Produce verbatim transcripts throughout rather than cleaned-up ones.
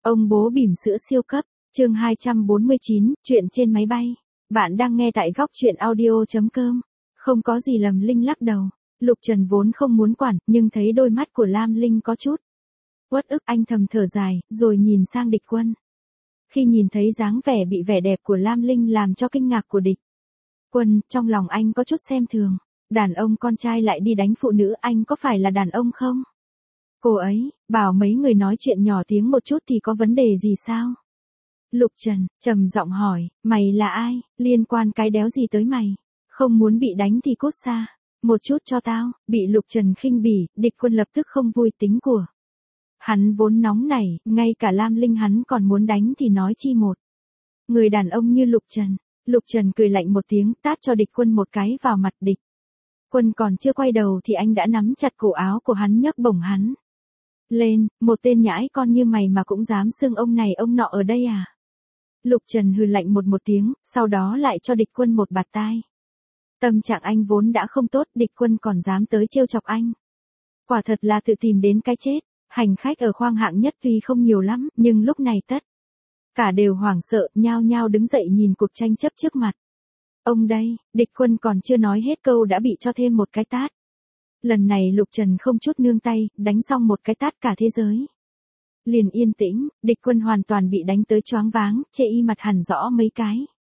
Ông bố bỉm sữa siêu cấp, chương hai trăm bốn mươi chín, chuyện trên máy bay. Bạn đang nghe tại góc chuyện audio chấm com. Không có gì lầm Linh lắc đầu. Lục Trần vốn không muốn quản, nhưng thấy đôi mắt của Lam Linh có chút uất ức, anh thầm thở dài, rồi nhìn sang Địch Quân. Khi nhìn thấy dáng vẻ bị vẻ đẹp của Lam Linh làm cho kinh ngạc của Địch Quân, trong lòng anh có chút xem thường. Đàn ông con trai lại đi đánh phụ nữ, anh có phải là đàn ông không? Cô ấy, bảo mấy người nói chuyện nhỏ tiếng một chút thì có vấn đề gì sao? Lục Trần, trầm giọng hỏi, mày là ai, liên quan cái đéo gì tới mày? Không muốn bị đánh thì cút xa. Một chút cho tao, bị Lục Trần khinh bỉ, Địch Quân lập tức không vui, tính của hắn vốn nóng nảy, ngay cả Lam Linh hắn còn muốn đánh thì nói chi một. Người đàn ông như Lục Trần. Lục Trần cười lạnh một tiếng, tát cho Địch Quân một cái vào mặt. Địch Quân còn chưa quay đầu thì anh đã nắm chặt cổ áo của hắn, nhấc bổng hắn lên. Một tên nhãi con như mày mà cũng dám xưng ông này ông nọ ở đây à? Lục Trần hừ lạnh một một tiếng, sau đó lại cho Địch Quân một bạt tai. Tâm trạng anh vốn đã không tốt, Địch Quân còn dám tới trêu chọc anh. Quả thật là tự tìm đến cái chết. Hành khách ở khoang hạng nhất tuy không nhiều lắm, nhưng lúc này tất cả đều hoảng sợ, nhao nhao đứng dậy nhìn cuộc tranh chấp trước mặt. Ông đây, Địch Quân còn chưa nói hết câu đã bị cho thêm một cái tát. Lần này Lục Trần không chút nương tay, đánh xong một cái tát cả thế giới liền yên tĩnh. Địch Quân hoàn toàn bị đánh tới choáng váng, chê y mặt hẳn rõ mấy cái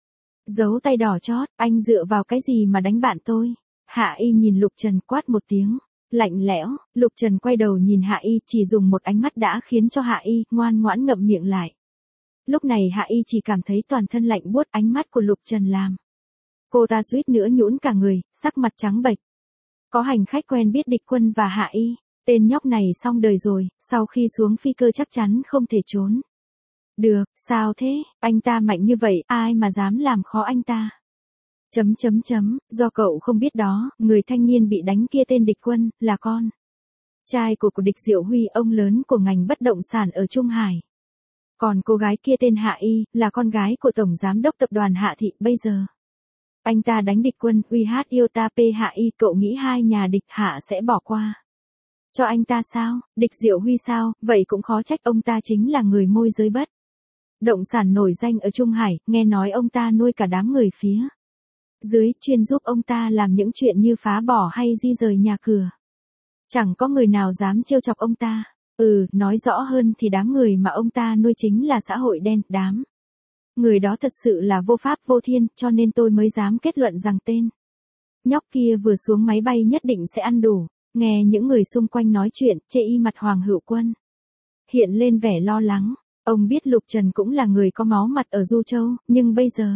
dấu tay đỏ chót. Anh dựa vào cái gì mà đánh bạn tôi? Hạ Y nhìn Lục Trần quát một tiếng lạnh lẽo. Lục Trần quay đầu nhìn Hạ Y, chỉ dùng một ánh mắt đã khiến cho Hạ Y ngoan ngoãn ngậm miệng lại. Lúc này Hạ Y chỉ cảm thấy toàn thân lạnh buốt, ánh mắt của Lục Trần làm cô ta suýt nữa nhũn cả người, sắc mặt trắng bệch. Có hành khách quen biết Địch Quân và Hạ Y, tên nhóc này xong đời rồi, sau khi xuống phi cơ chắc chắn không thể trốn được. Sao thế, anh ta mạnh như vậy, ai mà dám làm khó anh ta? Chấm chấm chấm, do cậu không biết đó, người thanh niên bị đánh kia tên Địch Quân, là con trai của của Địch Diệu Huy, ông lớn của ngành bất động sản ở Trung Hải. Còn cô gái kia tên Hạ Y, là con gái của Tổng Giám đốc Tập đoàn Hạ Thị. Bây giờ anh ta đánh Địch Quân, uy hát yêu ta p Hạ Y, cậu nghĩ hai nhà địch Hạ sẽ bỏ qua cho anh ta sao? Địch Diệu Huy sao? Vậy cũng khó trách, ông ta chính là người môi giới bất động sản nổi danh ở Trung Hải, nghe nói ông ta nuôi cả đám người phía dưới, chuyên giúp ông ta làm những chuyện như phá bỏ hay di rời nhà cửa. Chẳng có người nào dám trêu chọc ông ta. Ừ, nói rõ hơn thì đám người mà ông ta nuôi chính là xã hội đen, đám người đó thật sự là vô pháp vô thiên, cho nên tôi mới dám kết luận rằng tên nhóc kia vừa xuống máy bay nhất định sẽ ăn đủ. Nghe những người xung quanh nói chuyện, chê y mặt Hoàng Hữu Quân hiện lên vẻ lo lắng. Ông biết Lục Trần cũng là người có máu mặt ở Du Châu, nhưng bây giờ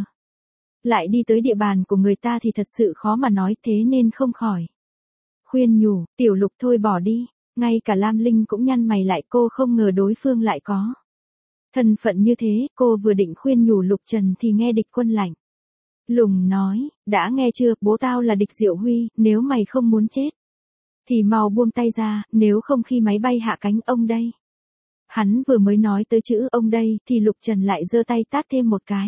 lại đi tới địa bàn của người ta thì thật sự khó mà nói, thế nên không khỏi khuyên nhủ, tiểu Lục thôi bỏ đi. Ngay cả Lam Linh cũng nhăn mày lại, cô không ngờ đối phương lại có thân phận như thế. Cô vừa định khuyên nhủ Lục Trần thì nghe Địch Quân lạnh lùng nói, đã nghe chưa, bố tao là Địch Diệu Huy, nếu mày không muốn chết thì mau buông tay ra, nếu không khi máy bay hạ cánh. Ông đây. Hắn vừa mới nói tới chữ ông đây thì Lục Trần lại giơ tay tát thêm một cái.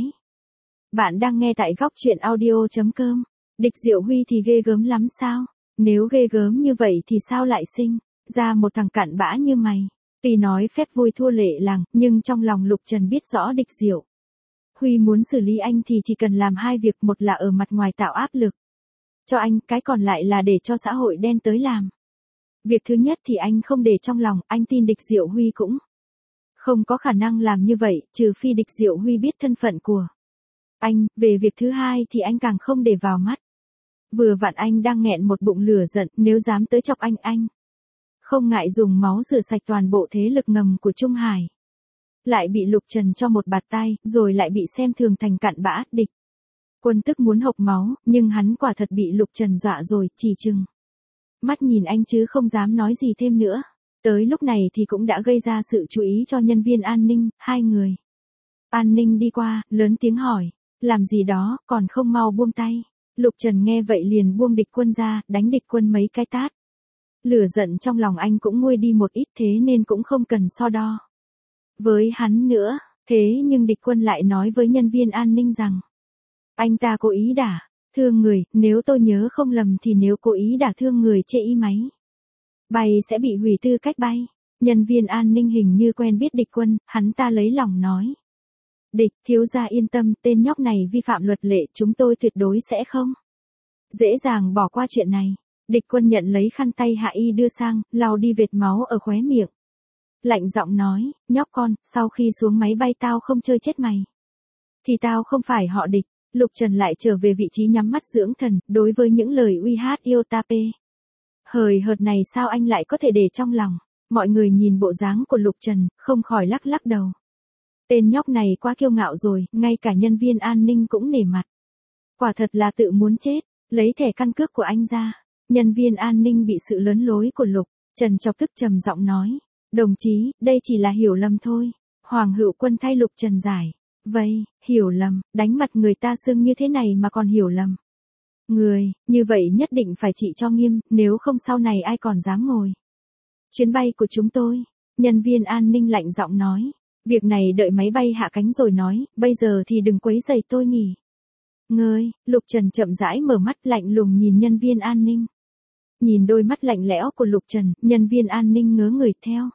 Bạn đang nghe tại góc chuyện audio chấm com. Địch Diệu Huy thì ghê gớm lắm sao? Nếu ghê gớm như vậy thì sao lại sinh ra một thằng cặn bã như mày? Tuy nói phép vui thua lệ làng, nhưng trong lòng Lục Trần biết rõ Địch Diệu Huy muốn xử lý anh thì chỉ cần làm hai việc, một là ở mặt ngoài tạo áp lực cho anh, cái còn lại là để cho xã hội đen tới làm. Việc thứ nhất thì anh không để trong lòng, anh tin Địch Diệu Huy cũng không có khả năng làm như vậy, trừ phi Địch Diệu Huy biết thân phận của anh. Về việc thứ hai thì anh càng không để vào mắt. Vừa vặn anh đang nghẹn một bụng lửa giận, nếu dám tới chọc anh, anh không ngại dùng máu rửa sạch toàn bộ thế lực ngầm của Trung Hải. Lại bị Lục Trần cho một bạt tai, rồi lại bị xem thường thành cặn bã. Địch Quân tức muốn hộc máu, nhưng hắn quả thật bị Lục Trần dọa rồi, chỉ chừng mắt nhìn anh chứ không dám nói gì thêm nữa. Tới lúc này thì cũng đã gây ra sự chú ý cho nhân viên an ninh. Hai người an ninh đi qua, lớn tiếng hỏi, làm gì đó, còn không mau buông tay. Lục Trần nghe vậy liền buông Địch Quân ra, đánh Địch Quân mấy cái tát. Lửa giận trong lòng anh cũng nguôi đi một ít, thế nên cũng không cần so đo với hắn nữa. Thế nhưng Địch Quân lại nói với nhân viên an ninh rằng anh ta cố ý đả thương người, nếu tôi nhớ không lầm thì nếu cố ý đả thương người chê y máy bay sẽ bị hủy tư cách bay. Nhân viên an ninh hình như quen biết Địch Quân, hắn ta lấy lòng nói. Địch, thiếu gia yên tâm, tên nhóc này vi phạm luật lệ, chúng tôi tuyệt đối sẽ không dễ dàng bỏ qua chuyện này. Địch Quân nhận lấy khăn tay Hạ Y đưa sang, lau đi vệt máu ở khóe miệng. Lạnh giọng nói, nhóc con, sau khi xuống máy bay tao không chơi chết mày. Thì tao không phải họ Địch. Lục Trần lại trở về vị trí nhắm mắt dưỡng thần, đối với những lời uy hát yêu ta pê. Hời hợt này sao anh lại có thể để trong lòng. Mọi người nhìn bộ dáng của Lục Trần, không khỏi lắc lắc đầu. Tên nhóc này quá kiêu ngạo rồi, ngay cả nhân viên an ninh cũng nể mặt. Quả thật là tự muốn chết, lấy thẻ căn cước của anh ra. Nhân viên an ninh bị sự lớn lối của Lục Trần chọc tức trầm giọng nói. Đồng chí, đây chỉ là hiểu lầm thôi. Hoàng Hữu Quân thay Lục Trần giải. Vậy, hiểu lầm, đánh mặt người ta xương như thế này mà còn hiểu lầm. Người, như vậy nhất định phải trị cho nghiêm, nếu không sau này ai còn dám ngồi chuyến bay của chúng tôi. Nhân viên an ninh lạnh giọng nói. Việc này đợi máy bay hạ cánh rồi nói, bây giờ thì đừng quấy rầy tôi nghỉ. Ngươi, Lục Trần chậm rãi mở mắt lạnh lùng nhìn nhân viên an ninh. Nhìn đôi mắt lạnh lẽo của Lục Trần, nhân viên an ninh ngớ người theo.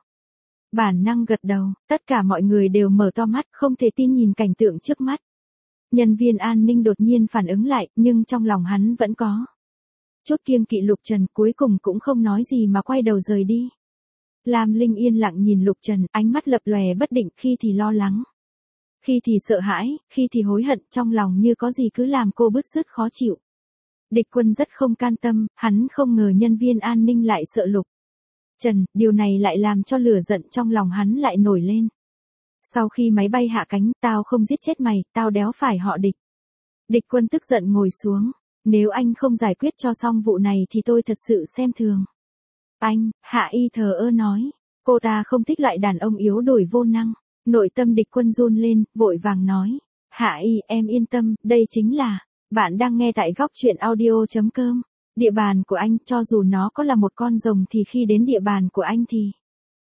Bản năng gật đầu, tất cả mọi người đều mở to mắt, không thể tin nhìn cảnh tượng trước mắt. Nhân viên an ninh đột nhiên phản ứng lại, nhưng trong lòng hắn vẫn có chút kiêng kỵ. Lục Trần cuối cùng cũng không nói gì mà quay đầu rời đi. Lam Linh yên lặng nhìn Lục Trần, ánh mắt lập lòe bất định, khi thì lo lắng, khi thì sợ hãi, khi thì hối hận, trong lòng như có gì cứ làm cô bứt rứt khó chịu. Địch Quân rất không can tâm, hắn không ngờ nhân viên an ninh lại sợ Lục Trần, điều này lại làm cho lửa giận trong lòng hắn lại nổi lên. Sau khi máy bay hạ cánh, tao không giết chết mày, tao đéo phải họ Địch. Địch Quân tức giận ngồi xuống. Nếu anh không giải quyết cho xong vụ này thì tôi thật sự xem thường anh. Hạ Y thờ ơ nói. Cô ta không thích loại đàn ông yếu đuổi vô năng. Nội tâm Địch Quân run lên, vội vàng nói. Hạ Y, em yên tâm, đây chính là. Bạn đang nghe tại góc truyện audio.com. Địa bàn của anh, cho dù nó có là một con rồng thì khi đến địa bàn của anh thì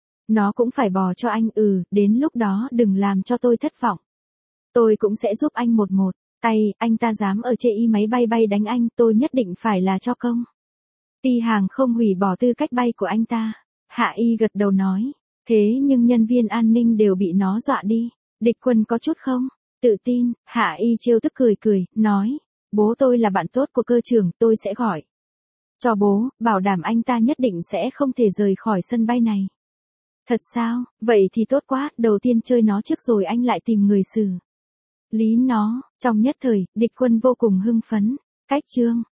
nó cũng phải bò cho anh. Ừ, đến lúc đó đừng làm cho tôi thất vọng. Tôi cũng sẽ giúp anh một một tay. Anh ta dám ở chê y máy bay bay đánh anh, tôi nhất định phải là cho công ty hàng không hủy bỏ tư cách bay của anh ta. Hạ Y gật đầu nói. Thế nhưng nhân viên an ninh đều bị nó dọa đi. Địch Quân có chút không tự tin. Hạ Y trêu tức cười cười, nói. Bố tôi là bạn tốt của cơ trưởng, tôi sẽ gọi cho bố, bảo đảm anh ta nhất định sẽ không thể rời khỏi sân bay này. Thật sao, vậy thì tốt quá, đầu tiên chơi nó trước rồi anh lại tìm người xử lý nó. Trong nhất thời, Địch Quân vô cùng hưng phấn. Cách chương